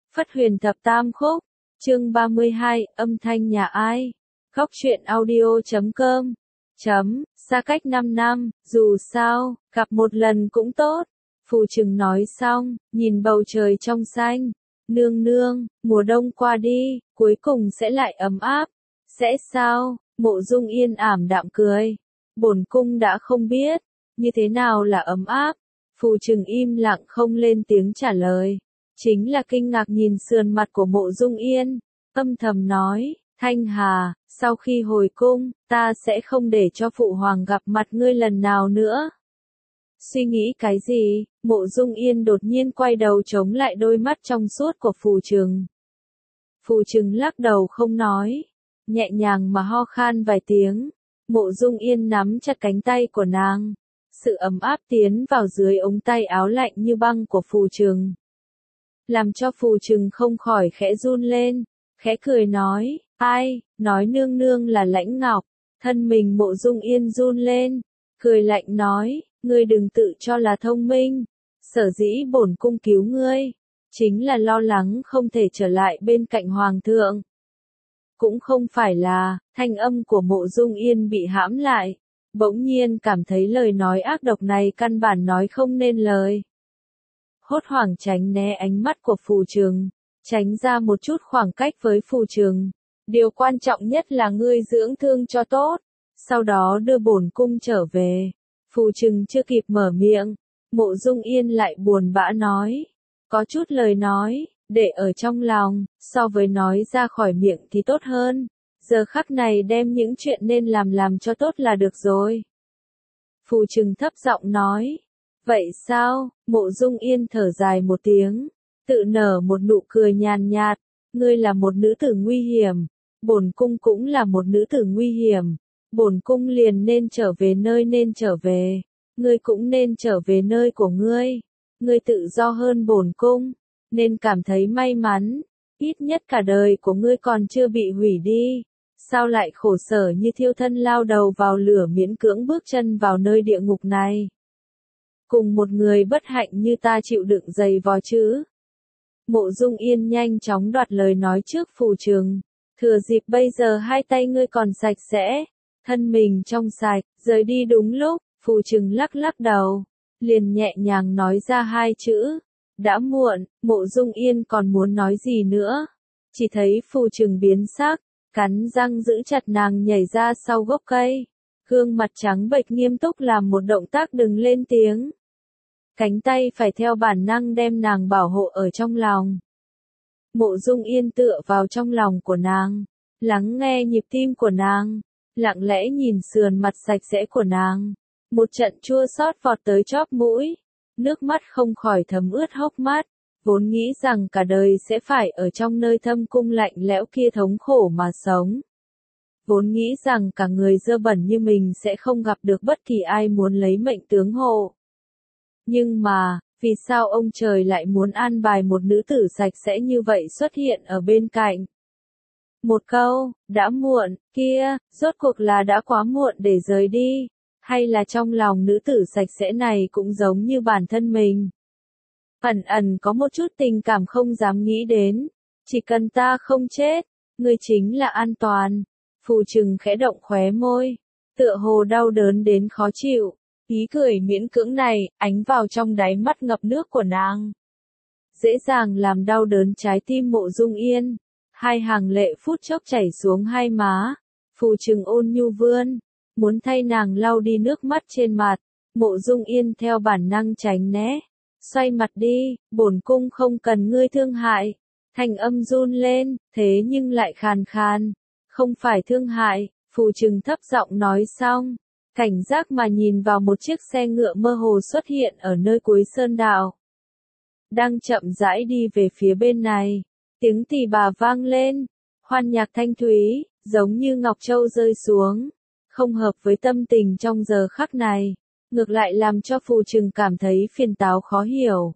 Phất Huyền Thập Tam Khúc, chương 32, âm thanh nhà ai? Góc truyện audio.com. Xa cách 5 năm, dù sao, gặp một lần cũng tốt. Phù Trừng nói xong, nhìn bầu trời trong xanh. Nương nương, mùa đông qua đi, cuối cùng sẽ lại ấm áp. Sẽ sao? Mộ Dung Yên ảm đạm cười. Bổn cung đã không biết, như thế nào là ấm áp. Phù Trừng im lặng không lên tiếng trả lời. Chính là kinh ngạc nhìn sườn mặt của Mộ Dung Yên, âm thầm nói, Thanh Hà, sau khi hồi cung, ta sẽ không để cho phụ hoàng gặp mặt ngươi lần nào nữa. Suy nghĩ cái gì? Mộ Dung Yên đột nhiên quay đầu chống lại đôi mắt trong suốt của Phù Trừng. Phù Trừng lắc đầu không nói, nhẹ nhàng mà ho khan vài tiếng. Mộ Dung Yên nắm chặt cánh tay của nàng, sự ấm áp tiến vào dưới ống tay áo lạnh như băng của Phù Trừng, làm cho Phù Trừng không khỏi khẽ run lên, khẽ cười nói, ai, nói nương nương là Lãnh Ngọc. Thân mình Mộ Dung Yên run lên, cười lạnh nói, ngươi đừng tự cho là thông minh, sở dĩ bổn cung cứu ngươi, chính là lo lắng không thể trở lại bên cạnh hoàng thượng. Cũng không phải là, thanh âm của Mộ Dung Yên bị hãm lại, bỗng nhiên cảm thấy lời nói ác độc này căn bản nói không nên lời. Hốt hoảng tránh né ánh mắt của Phù Trừng, tránh ra một chút khoảng cách với Phù Trừng. Điều quan trọng nhất là ngươi dưỡng thương cho tốt, sau đó đưa bổn cung trở về. Phù Trừng chưa kịp mở miệng, Mộ Dung Yên lại buồn bã nói, có chút lời nói, để ở trong lòng, so với nói ra khỏi miệng thì tốt hơn. Giờ khắc này đem những chuyện nên làm cho tốt là được rồi. Phù Trừng thấp giọng nói, vậy sao? Mộ Dung Yên thở dài một tiếng, tự nở một nụ cười nhàn nhạt, ngươi là một nữ tử nguy hiểm, bổn cung cũng là một nữ tử nguy hiểm, bổn cung liền nên trở về nơi nên trở về, ngươi cũng nên trở về nơi của ngươi, ngươi tự do hơn bổn cung, nên cảm thấy may mắn, ít nhất cả đời của ngươi còn chưa bị hủy đi, sao lại khổ sở như thiêu thân lao đầu vào lửa miễn cưỡng bước chân vào nơi địa ngục này. Cùng một người bất hạnh như ta chịu đựng dày vò chứ. Mộ Dung Yên nhanh chóng đoạt lời nói trước Phù Trừng, thừa dịp bây giờ hai tay ngươi còn sạch sẽ, thân mình trong sạch, rời đi đúng lúc. Phù Trừng lắc lắc đầu, liền nhẹ nhàng nói ra hai chữ, đã muộn. Mộ Dung Yên còn muốn nói gì nữa, chỉ thấy Phù Trừng biến sắc, cắn răng giữ chặt nàng nhảy ra sau gốc cây, gương mặt trắng bệch nghiêm túc làm một động tác đừng lên tiếng. Cánh tay phải theo bản năng đem nàng bảo hộ ở trong lòng. Mộ Dung Yên tựa vào trong lòng của nàng, lắng nghe nhịp tim của nàng, lặng lẽ nhìn sườn mặt sạch sẽ của nàng. Một trận chua xót vọt tới chóp mũi, nước mắt không khỏi thấm ướt hốc mắt, vốn nghĩ rằng cả đời sẽ phải ở trong nơi thâm cung lạnh lẽo kia thống khổ mà sống. Vốn nghĩ rằng cả người dơ bẩn như mình sẽ không gặp được bất kỳ ai muốn lấy mệnh tướng hộ. Nhưng mà, vì sao ông trời lại muốn an bài một nữ tử sạch sẽ như vậy xuất hiện ở bên cạnh? Một câu, đã muộn, kia, rốt cuộc là đã quá muộn để rời đi, hay là trong lòng nữ tử sạch sẽ này cũng giống như bản thân mình? Ẩn ẩn có một chút tình cảm không dám nghĩ đến, chỉ cần ta không chết, ngươi chính là an toàn. Phù Trừng khẽ động khóe môi, tựa hồ đau đớn đến khó chịu. Ý cười miễn cưỡng này, ánh vào trong đáy mắt ngập nước của nàng, dễ dàng làm đau đớn trái tim Mộ Dung Yên. Hai hàng lệ phút chốc chảy xuống hai má. Phù Trừng ôn nhu vươn, muốn thay nàng lau đi nước mắt trên mặt. Mộ Dung Yên theo bản năng tránh né, xoay mặt đi, bổn cung không cần ngươi thương hại. Thanh âm run lên, thế nhưng lại khàn khàn, không phải thương hại. Phù Trừng thấp giọng nói xong, cảnh giác mà nhìn vào một chiếc xe ngựa mơ hồ xuất hiện ở nơi cuối sơn đạo, đang chậm rãi đi về phía bên này. Tiếng tỳ bà vang lên, hoan nhạc thanh thúy, giống như ngọc châu rơi xuống, không hợp với tâm tình trong giờ khắc này, ngược lại làm cho Phù Trừng cảm thấy phiền táo khó hiểu.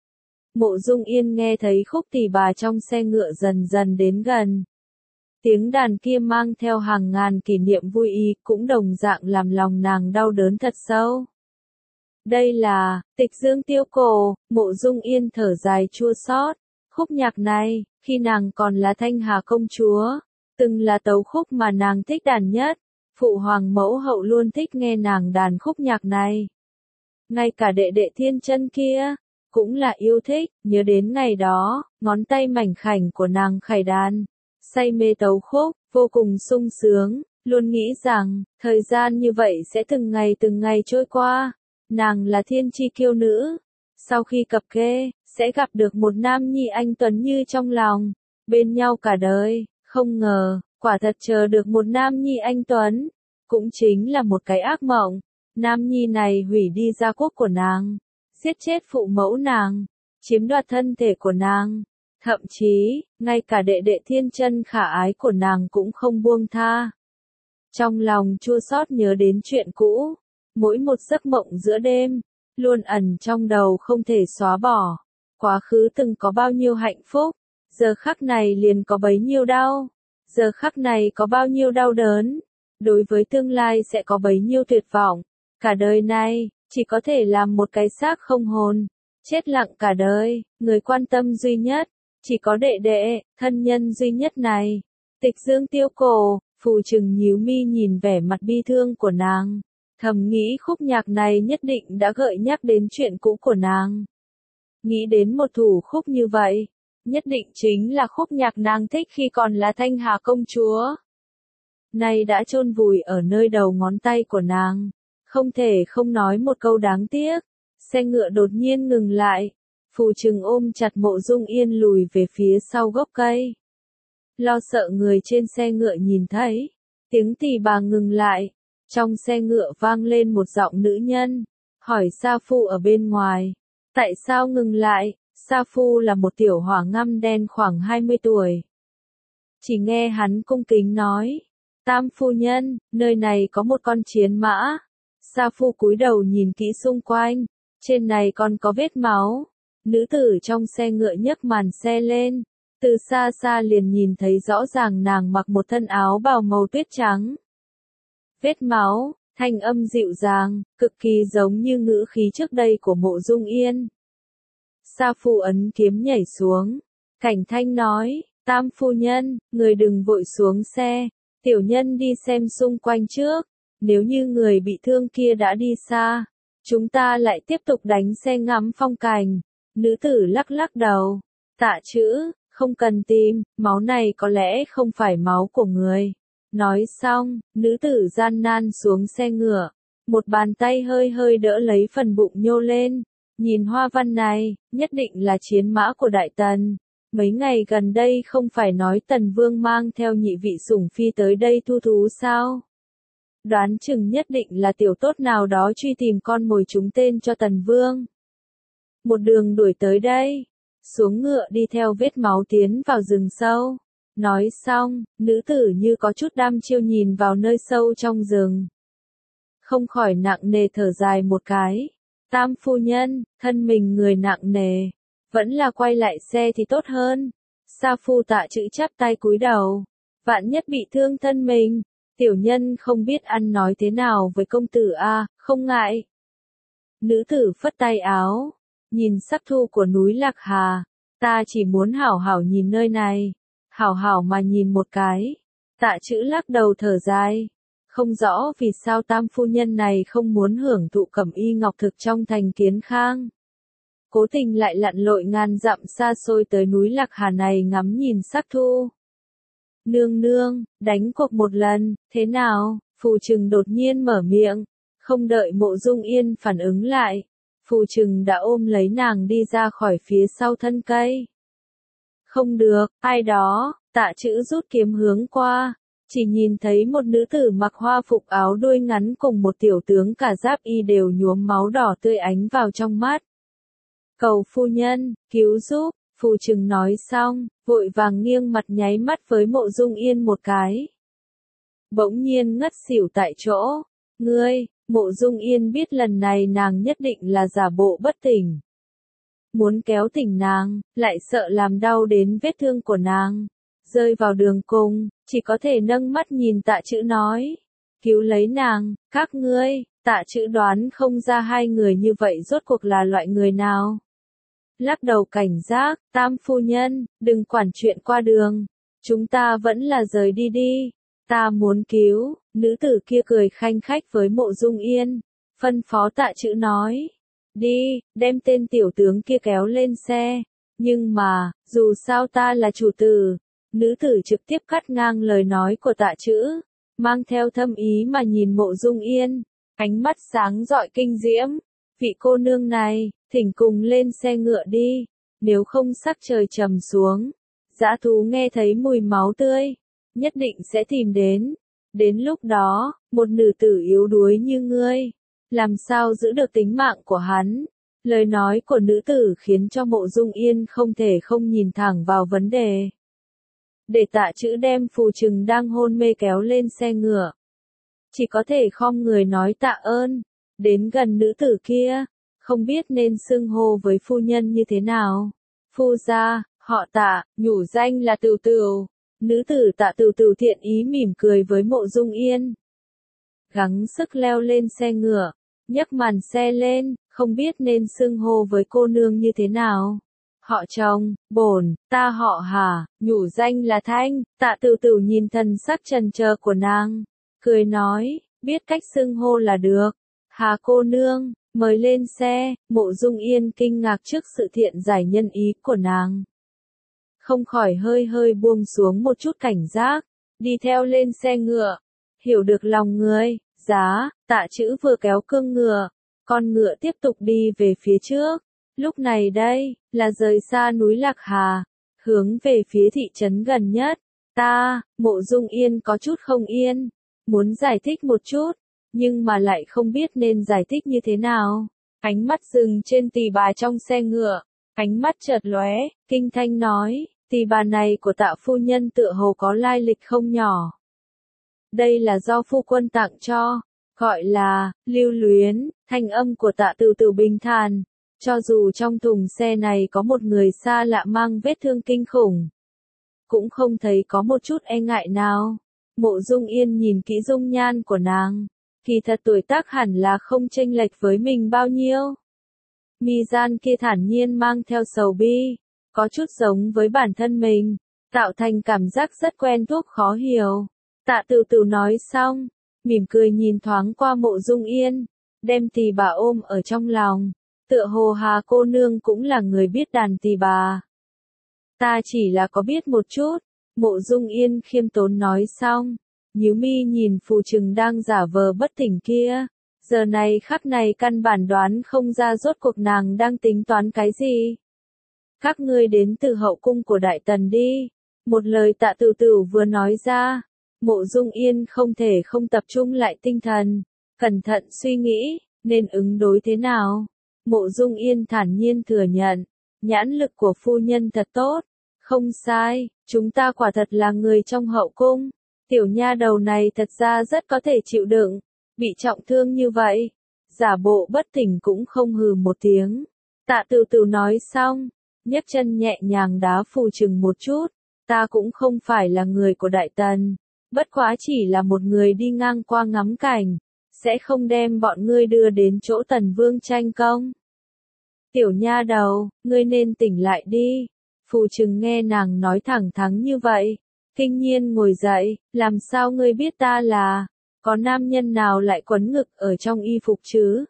Mộ Dung Yên nghe thấy khúc tỳ bà trong xe ngựa dần dần đến gần. Tiếng đàn kia mang theo hàng ngàn kỷ niệm vui ý, cũng đồng dạng làm lòng nàng đau đớn thật sâu. Đây là Tịch Dương Tiêu Cổ. Mộ Dung Yên thở dài chua xót, Khúc nhạc này, khi nàng còn là Thanh Hà công chúa, từng là tấu khúc mà nàng thích đàn nhất. Phụ hoàng mẫu hậu luôn thích nghe nàng đàn khúc nhạc này. Ngay cả đệ đệ Thiên Chân kia, cũng là yêu thích, nhớ đến ngày đó, ngón tay mảnh khảnh của nàng khải đàn, say mê tấu khúc, vô cùng sung sướng, luôn nghĩ rằng, thời gian như vậy sẽ từng ngày trôi qua. Nàng là thiên chi kiêu nữ, sau khi cập kê, sẽ gặp được một nam nhi anh tuấn như trong lòng, bên nhau cả đời. Không ngờ, quả thật chờ được một nam nhi anh tuấn, cũng chính là một cái ác mộng. Nam nhi này hủy đi gia quốc của nàng, giết chết phụ mẫu nàng, chiếm đoạt thân thể của nàng, thậm chí, ngay cả đệ đệ Thiên Chân khả ái của nàng cũng không buông tha. Trong lòng chua xót nhớ đến chuyện cũ, mỗi một giấc mộng giữa đêm, luôn ẩn trong đầu không thể xóa bỏ. Quá khứ từng có bao nhiêu hạnh phúc, giờ khắc này liền có bấy nhiêu đau, giờ khắc này có bao nhiêu đau đớn, đối với tương lai sẽ có bấy nhiêu tuyệt vọng. Cả đời này, chỉ có thể làm một cái xác không hồn, chết lặng cả đời, người quan tâm duy nhất, chỉ có đệ đệ, thân nhân duy nhất này. Tịch Dương tiêu cổ, Phù Trừng nhíu mi nhìn vẻ mặt bi thương của nàng, thầm nghĩ khúc nhạc này nhất định đã gợi nhắc đến chuyện cũ của nàng. Nghĩ đến một thủ khúc như vậy, nhất định chính là khúc nhạc nàng thích khi còn là Thanh Hà công chúa. Nay đã chôn vùi ở nơi đầu ngón tay của nàng, không thể không nói một câu đáng tiếc. Xe ngựa đột nhiên ngừng lại, Phù Trừng ôm chặt Mộ Dung Yên lùi về phía sau gốc cây. Lo sợ người trên xe ngựa nhìn thấy, tiếng tỳ bà ngừng lại, trong xe ngựa vang lên một giọng nữ nhân, hỏi Sa Phu ở bên ngoài, tại sao ngừng lại? Sa Phu là một tiểu hỏa ngăm đen khoảng 20 tuổi. Chỉ nghe hắn cung kính nói, Tam phu nhân, nơi này có một con chiến mã. Sa Phu cúi đầu nhìn kỹ xung quanh, trên này còn có vết máu. Nữ tử trong xe ngựa nhấc màn xe lên, từ xa xa liền nhìn thấy rõ ràng nàng mặc một thân áo bào màu tuyết trắng. Vết máu, thanh âm dịu dàng, cực kỳ giống như ngữ khí trước đây của Mộ Dung Yên. Sa Phu ấn kiếm nhảy xuống, Cảnh Thanh nói, Tam phu nhân, người đừng vội xuống xe, tiểu nhân đi xem xung quanh trước, nếu như người bị thương kia đã đi xa, chúng ta lại tiếp tục đánh xe ngắm phong cảnh. Nữ tử lắc lắc đầu, Tạ chữ, không cần tìm, máu này có lẽ không phải máu của người. Nói xong, nữ tử gian nan xuống xe ngựa, một bàn tay hơi hơi đỡ lấy phần bụng nhô lên. Nhìn hoa văn này, nhất định là chiến mã của Đại Tần. Mấy ngày gần đây không phải nói Tần Vương mang theo nhị vị sủng phi tới đây thu thú sao? Đoán chừng nhất định là tiểu tốt nào đó truy tìm con mồi trúng tên cho Tần Vương. Một đường đuổi tới đây, xuống ngựa đi theo vết máu tiến vào rừng sâu. Nói xong, nữ tử như có chút đăm chiêu nhìn vào nơi sâu trong rừng. Không khỏi nặng nề thở dài một cái. Tam phu nhân, thân mình người nặng nề, vẫn là quay lại xe thì tốt hơn. Sa Phu Tạ chữ chắp tay cúi đầu, vạn nhất bị thương thân mình, tiểu nhân không biết ăn nói thế nào với công tử a, không ngại. Nữ tử phất tay áo, nhìn sắc thu của núi Lạc Hà, ta chỉ muốn hảo hảo nhìn nơi này, hảo hảo mà nhìn một cái. Tạ chữ lắc đầu thở dài. Không rõ vì sao tam phu nhân này không muốn hưởng thụ cẩm y ngọc thực trong thành Kiến Khang. Cố tình lại lặn lội ngàn dặm xa xôi tới núi Lạc Hà này ngắm nhìn sắc thu. Nương nương, đánh cuộc một lần, thế nào? Phù Trừng đột nhiên mở miệng, không đợi Mộ Dung Yên phản ứng lại. Phù Trừng đã ôm lấy nàng đi ra khỏi phía sau thân cây. Không được, ai đó, Tạ chữ rút kiếm hướng qua. Chỉ nhìn thấy một nữ tử mặc hoa phục áo đuôi ngắn cùng một tiểu tướng cả giáp y đều nhuốm máu đỏ tươi ánh vào trong mắt. Cầu phu nhân, cứu giúp, Phù Trừng nói xong, vội vàng nghiêng mặt nháy mắt với Mộ Dung Yên một cái. Bỗng nhiên ngất xỉu tại chỗ. Ngươi, Mộ Dung Yên biết lần này nàng nhất định là giả bộ bất tỉnh. Muốn kéo tỉnh nàng, lại sợ làm đau đến vết thương của nàng. Rơi vào đường cùng, chỉ có thể nâng mắt nhìn Tạ chữ nói. Cứu lấy nàng, các ngươi. Tạ chữ đoán không ra hai người như vậy rốt cuộc là loại người nào. lắc đầu cảnh giác, Tam phu nhân, đừng quản chuyện qua đường. Chúng ta vẫn là rời đi đi. Ta muốn cứu, nữ tử kia cười khanh khách với Mộ Dung Yên. Phân phó Tạ Trữ nói. Đi, đem tên tiểu tướng kia kéo lên xe. Nhưng mà, dù sao ta là chủ tử. Nữ tử trực tiếp cắt ngang lời nói của Tạ Trữ. Mang theo thâm ý mà nhìn Mộ Dung Yên. Ánh mắt sáng rọi kinh diễm. Vị cô nương này, thỉnh cùng lên xe ngựa đi. Nếu không sắc trời trầm xuống. Dã thú nghe thấy mùi máu tươi. Nhất định sẽ tìm đến. Đến lúc đó, một nữ tử yếu đuối như ngươi. Làm sao giữ được tính mạng của hắn? Lời nói của nữ tử khiến cho Mộ Dung Yên không thể không nhìn thẳng vào vấn đề. Để Tạ Trữ đem Phù Trừng đang hôn mê kéo lên xe ngựa. Chỉ có thể khom người nói tạ ơn. Đến gần nữ tử kia. Không biết nên xưng hô với phu nhân như thế nào. Phu gia, họ Tạ, nhủ danh là Tửu Tửu. Nữ tử Tạ Tửu Tửu thiện ý mỉm cười với Mộ Dung Yên. Gắng sức leo lên xe ngựa. Nhấc màn xe lên, không biết nên xưng hô với cô nương như thế nào. Họ chồng, bổn, ta họ Hà, nhủ danh là Thanh. Tạ Tửu Tửu nhìn thần sắc trần trờ của nàng. Cười nói, biết cách xưng hô là được. Hà cô nương, mời lên xe. Mộ Dung Yên kinh ngạc trước sự thiện giải nhân ý của nàng. Không khỏi hơi hơi buông xuống một chút cảnh giác. Đi theo lên xe ngựa. Hiểu được lòng người. Giá, Tạ Trữ vừa kéo cương ngựa. Con ngựa tiếp tục đi về phía trước. Lúc này đây, là rời xa núi Lạc Hà. Hướng về phía thị trấn gần nhất. Mộ Dung Yên có chút không yên. Muốn giải thích một chút. Nhưng mà lại không biết nên giải thích như thế nào. Ánh mắt dừng trên tỳ bà trong xe ngựa. Ánh mắt chợt lóe, kinh thanh nói. Tỳ bà này của Tạ phu nhân tựa hồ có lai lịch không nhỏ. Đây là do phu quân tặng cho. Gọi là, lưu luyến. Thanh âm của Tạ Tửu Tửu bình thản. Cho dù trong thùng xe này có một người xa lạ mang vết thương kinh khủng. Cũng không thấy có một chút e ngại nào. Mộ Dung Yên nhìn kỹ dung nhan của nàng. Kỳ thật tuổi tác hẳn là không chênh lệch với mình bao nhiêu. Mi gian kia thản nhiên mang theo sầu bi. Có chút giống với bản thân mình. Tạo thành cảm giác rất quen thuộc khó hiểu. Tạ Tửu Tửu nói xong. Mỉm cười nhìn thoáng qua Mộ Dung Yên. Đem tỳ bà ôm ở trong lòng. Tựa hồ Hà cô nương cũng là người biết đàn tỳ bà. Ta chỉ là có biết một chút. Mộ Dung Yên khiêm tốn nói xong. Nhíu mi nhìn Phù Trừng đang giả vờ bất tỉnh kia. Giờ này khắc này căn bản đoán không ra rốt cuộc nàng đang tính toán cái gì. Các ngươi đến từ hậu cung của Đại Tần đi. Một lời Tạ Tửu Tửu vừa nói ra. Mộ Dung Yên không thể không tập trung lại tinh thần. Cẩn thận suy nghĩ, nên ứng đối thế nào. Mộ Dung Yên thản nhiên thừa nhận. Nhãn lực của phu nhân thật tốt. Không sai, chúng ta quả thật là người trong hậu cung. Tiểu nha đầu này thật ra rất có thể chịu đựng. Bị trọng thương như vậy. Giả bộ bất tỉnh cũng không hừ một tiếng. Tạ Tửu Tửu nói xong. Nhấc chân nhẹ nhàng đá Phù Trừng một chút. Ta cũng không phải là người của Đại Tần. Bất quá chỉ là một người đi ngang qua ngắm cảnh. Sẽ không đem bọn ngươi đưa đến chỗ Tần Vương tranh công. Tiểu nha đầu, ngươi nên tỉnh lại đi. Phù Trừng nghe nàng nói thẳng thắn như vậy. Kinh nhiên ngồi dậy, làm sao ngươi biết ta là, có nam nhân nào lại quấn ngực ở trong y phục chứ?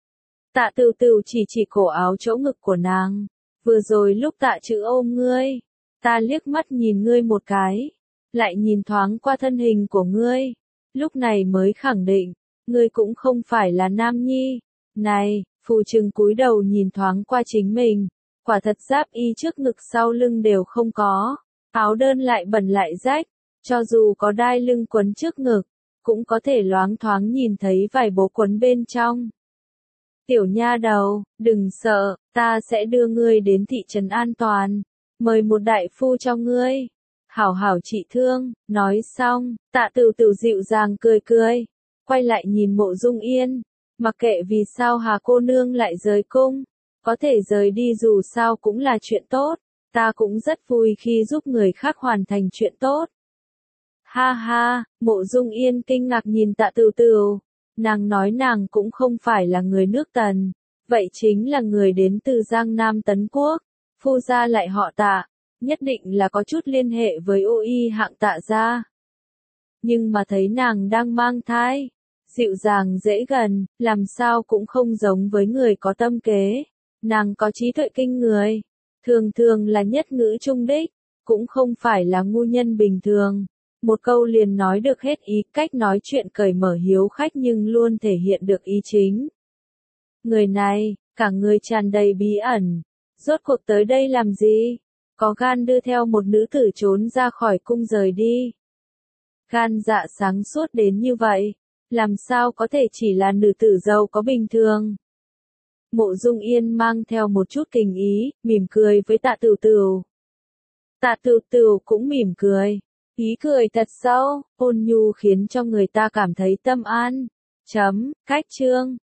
Tạ Tửu Tửu chỉ cổ áo chỗ ngực của nàng. Vừa rồi lúc Tạ Trữ ôm ngươi, ta liếc mắt nhìn ngươi một cái, lại nhìn thoáng qua thân hình của ngươi, lúc này mới khẳng định, ngươi cũng không phải là nam nhi. Này, Phù Trừng cúi đầu nhìn thoáng qua chính mình, quả thật giáp y trước ngực sau lưng đều không có. Áo đơn lại bẩn lại rách, cho dù có đai lưng quấn trước ngực, cũng có thể loáng thoáng nhìn thấy vài bố quấn bên trong. Tiểu nha đầu, đừng sợ, ta sẽ đưa ngươi đến thị trấn an toàn, mời một đại phu cho ngươi. Hảo hảo trị thương, nói xong, Tạ Tửu Tửu dịu dàng cười cười, quay lại nhìn Mộ Dung Yên, mặc kệ vì sao Hà cô nương lại rời cung, có thể rời đi dù sao cũng là chuyện tốt. Ta cũng rất vui khi giúp người khác hoàn thành chuyện tốt. Ha ha, Mộ Dung Yên kinh ngạc nhìn Tạ Tửu Tửu. Nàng nói nàng cũng không phải là người nước Tần. vậy chính là người đến từ Giang Nam Tấn Quốc, phu gia lại họ Tạ, nhất định là có chút liên hệ với ô y hạng Tạ gia. Nhưng mà thấy nàng đang mang thai, dịu dàng dễ gần, làm sao cũng không giống với người có tâm kế. Nàng có trí tuệ kinh người, thường thường là nhất ngữ trung đích, cũng không phải là ngu nhân bình thường. Một câu liền nói được hết ý, cách nói chuyện cởi mở hiếu khách nhưng luôn thể hiện được ý chính. Người này, cả người tràn đầy bí ẩn. Rốt cuộc tới đây làm gì? Có gan đưa theo một nữ tử trốn ra khỏi cung rời đi. Gan dạ sáng suốt đến như vậy, làm sao có thể chỉ là nữ tử giàu có bình thường. Mộ Dung Yên mang theo một chút kinh ý, mỉm cười với Tạ Tửu Tửu. Tạ Tửu Tửu cũng mỉm cười. Ý cười thật sâu, ôn nhu khiến cho người ta cảm thấy tâm an. Cách chương